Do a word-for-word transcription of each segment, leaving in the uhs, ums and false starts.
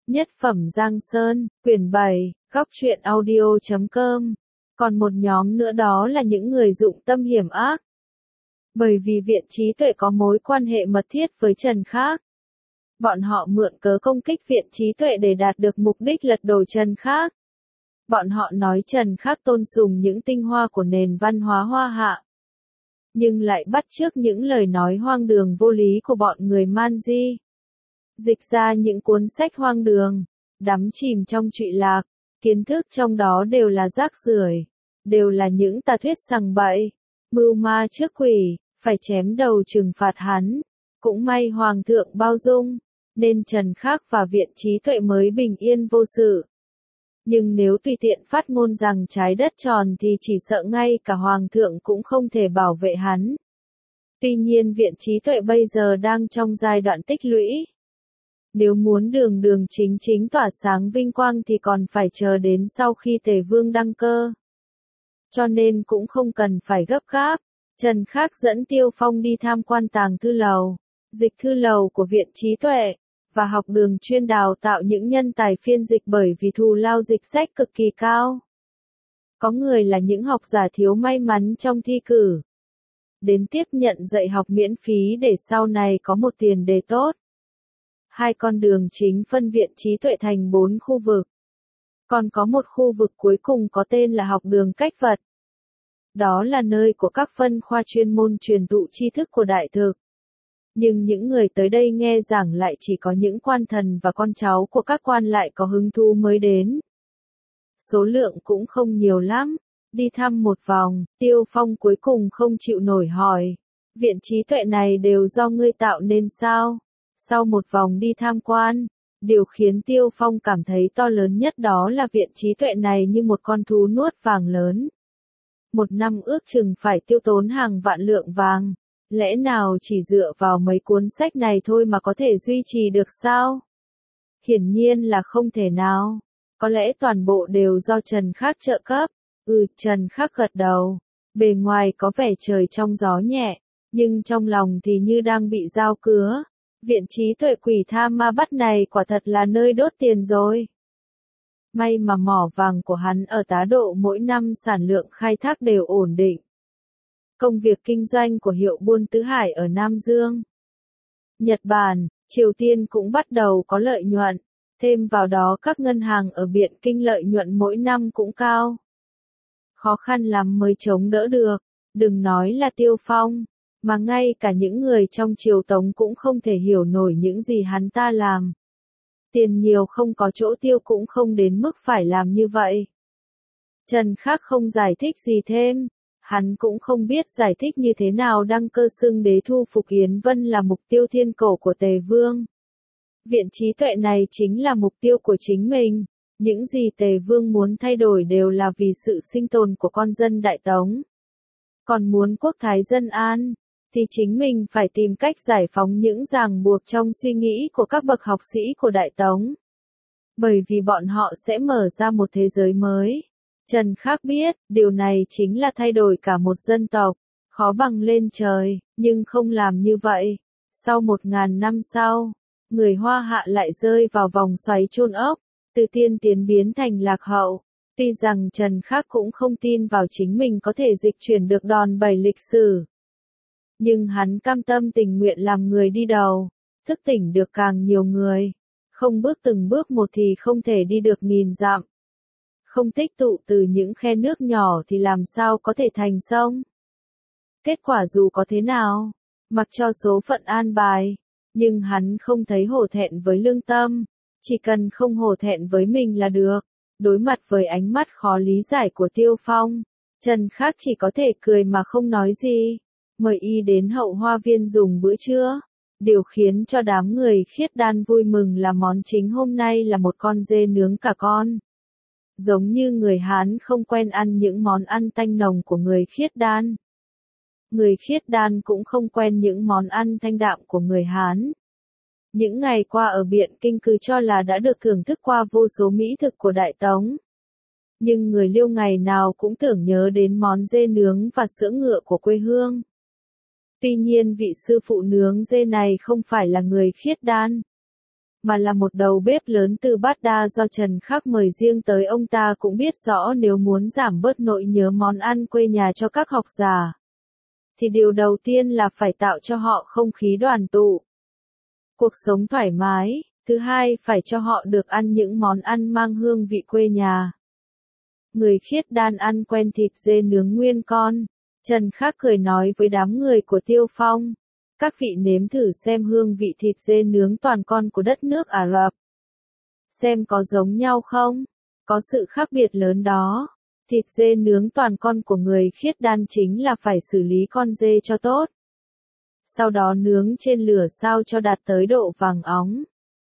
Nhất phẩm Giang Sơn, quyển bảy, góc truyện audio chấm com. Còn một nhóm nữa đó là những người dụng tâm hiểm ác. Bởi vì Viện Trí Tuệ có mối quan hệ mật thiết với Trần Khắc. Bọn họ mượn cớ công kích Viện Trí Tuệ để đạt được mục đích lật đổ Trần Khắc. Bọn họ nói Trần Khắc tôn sùng những tinh hoa của nền văn hóa Hoa Hạ. Nhưng lại bắt chước những lời nói hoang đường vô lý của bọn người Man Di. Dịch ra những cuốn sách hoang đường, đắm chìm trong trụy lạc, kiến thức trong đó đều là rác rưởi, đều là những tà thuyết sằng bậy, mưu ma trước quỷ, phải chém đầu trừng phạt hắn. Cũng may Hoàng thượng bao dung, nên Trần Khắc và Viện Trí Tuệ mới bình yên vô sự. Nhưng nếu tùy tiện phát ngôn rằng trái đất tròn thì chỉ sợ ngay cả Hoàng thượng cũng không thể bảo vệ hắn. Tuy nhiên Viện Trí Tuệ bây giờ đang trong giai đoạn tích lũy. Nếu muốn đường đường chính chính tỏa sáng vinh quang thì còn phải chờ đến sau khi Tề Vương đăng cơ. Cho nên cũng không cần phải gấp gáp. Trần Khắc dẫn Tiêu Phong đi tham quan tàng thư lầu, dịch thư lầu của Viện Trí Tuệ, và học đường chuyên đào tạo những nhân tài phiên dịch bởi vì thù lao dịch sách cực kỳ cao. Có người là những học giả thiếu may mắn trong thi cử. Đến tiếp nhận dạy học miễn phí để sau này có một tiền đề tốt. Hai con đường chính phân Viện Trí Tuệ thành bốn khu vực. Còn có một khu vực cuối cùng có tên là học đường cách vật. Đó là nơi của các phân khoa chuyên môn truyền thụ tri thức của đại thực. Nhưng những người tới đây nghe giảng lại chỉ có những quan thần và con cháu của các quan lại có hứng thú mới đến. Số lượng cũng không nhiều lắm. Đi thăm một vòng, Tiêu Phong cuối cùng không chịu nổi hỏi. Viện Trí Tuệ này đều do ngươi tạo nên sao? Sau một vòng đi tham quan, điều khiến Tiêu Phong cảm thấy to lớn nhất đó là Viện Trí Tuệ này như một con thú nuốt vàng lớn. Một năm ước chừng phải tiêu tốn hàng vạn lượng vàng. Lẽ nào chỉ dựa vào mấy cuốn sách này thôi mà có thể duy trì được sao? Hiển nhiên là không thể nào. Có lẽ toàn bộ đều do Trần Khắc trợ cấp. Ừ, Trần Khắc gật đầu. Bề ngoài có vẻ trời trong gió nhẹ, nhưng trong lòng thì như đang bị dao cứa. Viện Trí Tuệ quỷ tha ma bắt này quả thật là nơi đốt tiền rồi. May mà mỏ vàng của hắn ở Tá Độ mỗi năm sản lượng khai thác đều ổn định. Công việc kinh doanh của hiệu buôn Tứ Hải ở Nam Dương, Nhật Bản, Triều Tiên cũng bắt đầu có lợi nhuận. Thêm vào đó các ngân hàng ở Biện Kinh lợi nhuận mỗi năm cũng cao. Khó khăn lắm mới chống đỡ được, đừng nói là Tiêu Phong, mà ngay cả những người trong triều Tống cũng không thể hiểu nổi những gì hắn ta làm. Tiền nhiều không có chỗ tiêu cũng không đến mức phải làm như vậy. Trần Khắc không giải thích gì thêm, hắn cũng không biết giải thích như thế nào đăng cơ xưng đế thu phục Yến Vân là mục tiêu thiên cổ của Tề Vương. Viện Trí Tuệ này chính là mục tiêu của chính mình, những gì Tề Vương muốn thay đổi đều là vì sự sinh tồn của con dân Đại Tống. Còn muốn quốc thái dân an, thì chính mình phải tìm cách giải phóng những ràng buộc trong suy nghĩ của các bậc học sĩ của Đại Tống. Bởi vì bọn họ sẽ mở ra một thế giới mới. Trần Khắc biết, điều này chính là thay đổi cả một dân tộc, khó bằng lên trời, nhưng không làm như vậy. Sau một ngàn năm sau, người Hoa Hạ lại rơi vào vòng xoáy chôn ốc, từ tiên tiến biến thành lạc hậu. Tuy rằng Trần Khắc cũng không tin vào chính mình có thể dịch chuyển được đòn bẩy lịch sử. Nhưng hắn cam tâm tình nguyện làm người đi đầu, thức tỉnh được càng nhiều người. Không bước từng bước một thì không thể đi được nghìn dặm. Không tích tụ từ những khe nước nhỏ thì làm sao có thể thành sông. Kết quả dù có thế nào, mặc cho số phận an bài, nhưng hắn không thấy hổ thẹn với lương tâm, chỉ cần không hổ thẹn với mình là được. Đối mặt với ánh mắt khó lý giải của Tiêu Phong, Trần Khắc chỉ có thể cười mà không nói gì. Mời y đến Hậu Hoa Viên dùng bữa trưa. Điều khiến cho đám người khiết đan vui mừng là món chính hôm nay là một con dê nướng cả con. Giống như người Hán không quen ăn những món ăn tanh nồng của người khiết đan. Người khiết đan cũng không quen những món ăn thanh đạm của người Hán. Những ngày qua ở Biện Kinh cứ cho là đã được thưởng thức qua vô số mỹ thực của Đại Tống. Nhưng người Liêu ngày nào cũng tưởng nhớ đến món dê nướng và sữa ngựa của quê hương. Tuy nhiên vị sư phụ nướng dê này không phải là người khiết đan. mà là một đầu bếp lớn từ Bát Đa do Trần Khắc mời riêng tới. Ông ta cũng biết rõ nếu muốn giảm bớt nỗi nhớ món ăn quê nhà cho các học giả, thì điều đầu tiên là phải tạo cho họ không khí đoàn tụ, cuộc sống thoải mái. Thứ hai, phải cho họ được ăn những món ăn mang hương vị quê nhà. Người Khiết Đan ăn quen thịt dê nướng nguyên con. Trần Khắc cười nói với đám người của Tiêu Phong, các vị nếm thử xem hương vị thịt dê nướng toàn con của đất nước Ả Rập. Xem có giống nhau không? Có sự khác biệt lớn đó. Thịt dê nướng toàn con của người Khiết Đan chính là phải xử lý con dê cho tốt. Sau đó nướng trên lửa sao cho đạt tới độ vàng óng.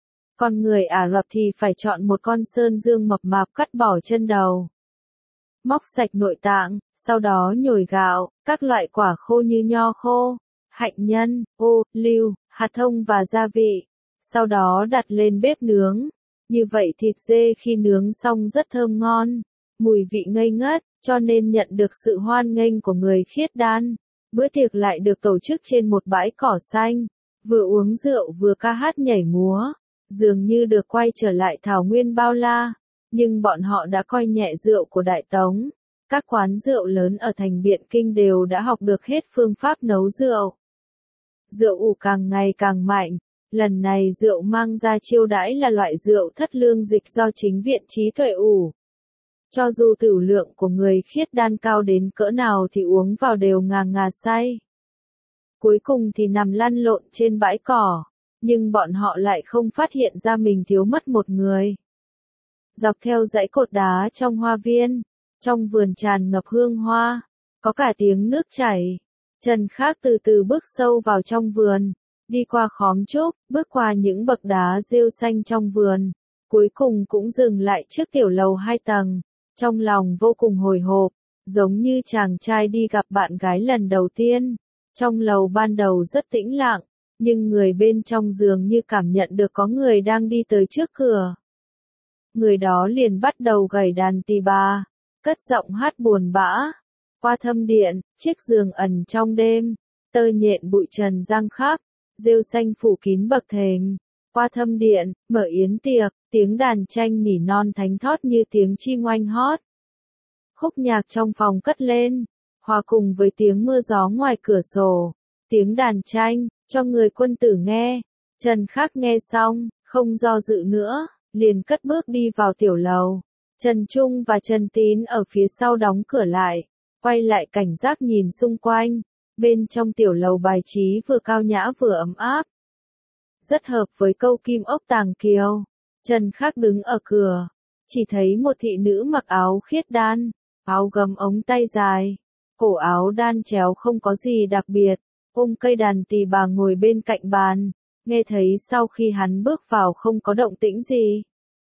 Còn người Ả Rập thì phải chọn một con sơn dương mập mạp cắt bỏ chân đầu. Móc sạch nội tạng, sau đó nhồi gạo, các loại quả khô như nho khô, hạnh nhân, ô, liu, hạt thông và gia vị. Sau đó đặt lên bếp nướng. Như vậy thịt dê khi nướng xong rất thơm ngon, mùi vị ngây ngất, cho nên nhận được sự hoan nghênh của người Khiết Đan. Bữa tiệc lại được tổ chức trên một bãi cỏ xanh, vừa uống rượu vừa ca hát nhảy múa, dường như được quay trở lại thảo nguyên bao la. Nhưng bọn họ đã coi nhẹ rượu của Đại Tống. Các quán rượu lớn ở thành Biện Kinh đều đã học được hết phương pháp nấu rượu. Rượu ủ càng ngày càng mạnh. Lần này rượu mang ra chiêu đãi là loại rượu thất lương dịch do chính viện Trí Tuệ ủ. Cho dù tửu lượng của người Khiết Đan cao đến cỡ nào thì uống vào đều ngà ngà say. Cuối cùng thì nằm lăn lộn trên bãi cỏ, nhưng bọn họ lại không phát hiện ra mình thiếu mất một người. Dọc theo dãy cột đá trong hoa viên, trong vườn tràn ngập hương hoa, có cả tiếng nước chảy. Trần Khắc từ từ bước sâu vào trong vườn, đi qua khóm trúc, bước qua những bậc đá rêu xanh trong vườn, cuối cùng cũng dừng lại trước tiểu lầu hai tầng, trong lòng vô cùng hồi hộp, giống như chàng trai đi gặp bạn gái lần đầu tiên. Trong lầu ban đầu rất tĩnh lặng, nhưng người bên trong dường như cảm nhận được có người đang đi tới trước cửa. Người đó liền bắt đầu gảy đàn tỳ bà, cất giọng hát buồn bã. Qua thâm điện, chiếc giường ẩn trong đêm, tơ nhện bụi trần giăng khắp, rêu xanh phủ kín bậc thềm. Qua thâm điện, mở yến tiệc, tiếng đàn tranh nỉ non thánh thót như tiếng chim oanh hót. Khúc nhạc trong phòng cất lên, hòa cùng với tiếng mưa gió ngoài cửa sổ, tiếng đàn tranh, cho người quân tử nghe. Trần Khắc nghe xong, không do dự nữa, liền cất bước đi vào tiểu lầu. Trần Trung và Trần Tín ở phía sau đóng cửa lại, quay lại cảnh giác nhìn xung quanh. Bên trong tiểu lầu bài trí vừa cao nhã vừa ấm áp, rất hợp với câu kim ốc tàng kiều. Trần Khắc đứng ở cửa, chỉ thấy một thị nữ mặc áo khiết đan, áo gấm ống tay dài, cổ áo đan chéo không có gì đặc biệt, ôm cây đàn tỳ bà ngồi bên cạnh bàn, nghe thấy sau khi hắn bước vào không có động tĩnh gì.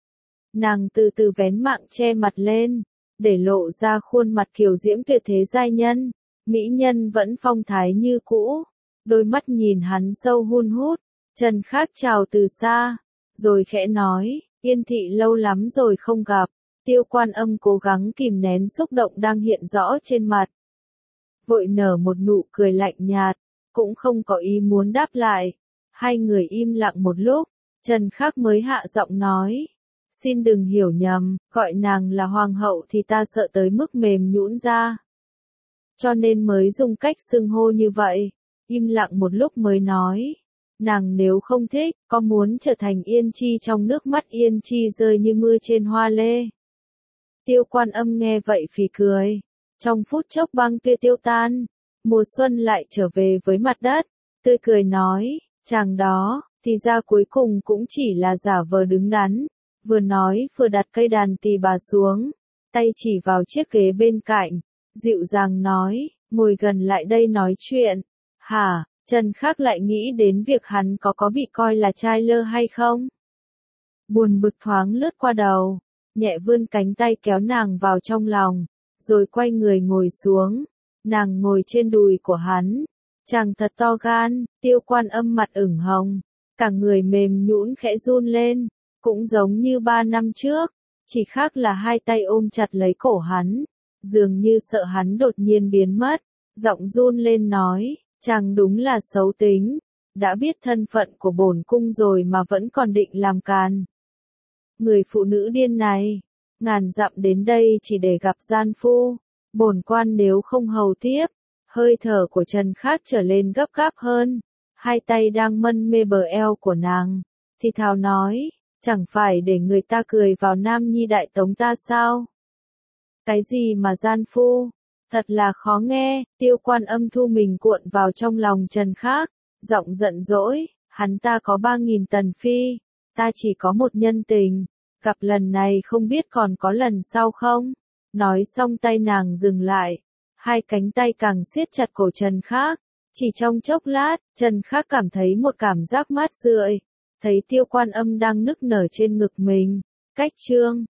Nàng từ từ vén mạng che mặt lên, để lộ ra khuôn mặt kiều diễm tuyệt thế giai nhân, mỹ nhân vẫn phong thái như cũ, đôi mắt nhìn hắn sâu hun hút. Trần Khắc chào từ xa, rồi khẽ nói, Yên thị lâu lắm rồi không gặp. Tiêu Quan Âm cố gắng kìm nén xúc động đang hiện rõ trên mặt, vội nở một nụ cười lạnh nhạt, cũng không có ý muốn đáp lại. Hai người im lặng một lúc, Trần Khắc mới hạ giọng nói, xin đừng hiểu nhầm, gọi nàng là hoàng hậu thì ta sợ tới mức mềm nhũn ra, cho nên mới dùng cách xưng hô như vậy. Im lặng một lúc mới nói, nàng nếu không thích, có muốn trở thành Yên Chi trong nước mắt Yên Chi rơi như mưa trên hoa lê. Tiêu Quan Âm nghe vậy phì cười, trong phút chốc băng tuyết tiêu tan, mùa xuân lại trở về với mặt đất, tươi cười nói, chàng đó, thì ra cuối cùng cũng chỉ là giả vờ đứng đắn. Vừa nói vừa đặt cây đàn tỳ bà xuống, tay chỉ vào chiếc ghế bên cạnh, dịu dàng nói, ngồi gần lại đây nói chuyện. Hả? Trần Khắc lại nghĩ đến việc hắn có có bị coi là trai lơ hay không. Buồn bực thoáng lướt qua đầu, nhẹ vươn cánh tay kéo nàng vào trong lòng, rồi quay người ngồi xuống. Nàng ngồi trên đùi của hắn, chàng thật to gan. Tiêu Quan Âm mặt ửng hồng, cả người mềm nhũn khẽ run lên, cũng giống như ba năm trước, chỉ khác là hai tay ôm chặt lấy cổ hắn, dường như sợ hắn đột nhiên biến mất, giọng run lên nói, chàng đúng là xấu tính, đã biết thân phận của bổn cung rồi mà vẫn còn định làm càn. Người phụ nữ điên này, ngàn dặm đến đây chỉ để gặp gian phu, bổn quan nếu không hầu tiếp. Hơi thở của Trần Khắc trở lên gấp gáp hơn, hai tay đang mân mê bờ eo của nàng, thì thào nói, chẳng phải để người ta cười vào Nam Nhi Đại Tống ta sao? Cái gì mà gian phu? Thật là khó nghe. Tiêu Quan Âm thu mình cuộn vào trong lòng Trần Khắc, giọng giận dỗi, hắn ta có ba nghìn tần phi, ta chỉ có một nhân tình, gặp lần này không biết còn có lần sau không? Nói xong tay nàng dừng lại, hai cánh tay càng siết chặt cổ Trần Khắc. Chỉ trong chốc lát, Trần Khắc cảm thấy một cảm giác mát rượi, thấy Tiêu Quan Âm đang nức nở trên ngực mình, cách trương.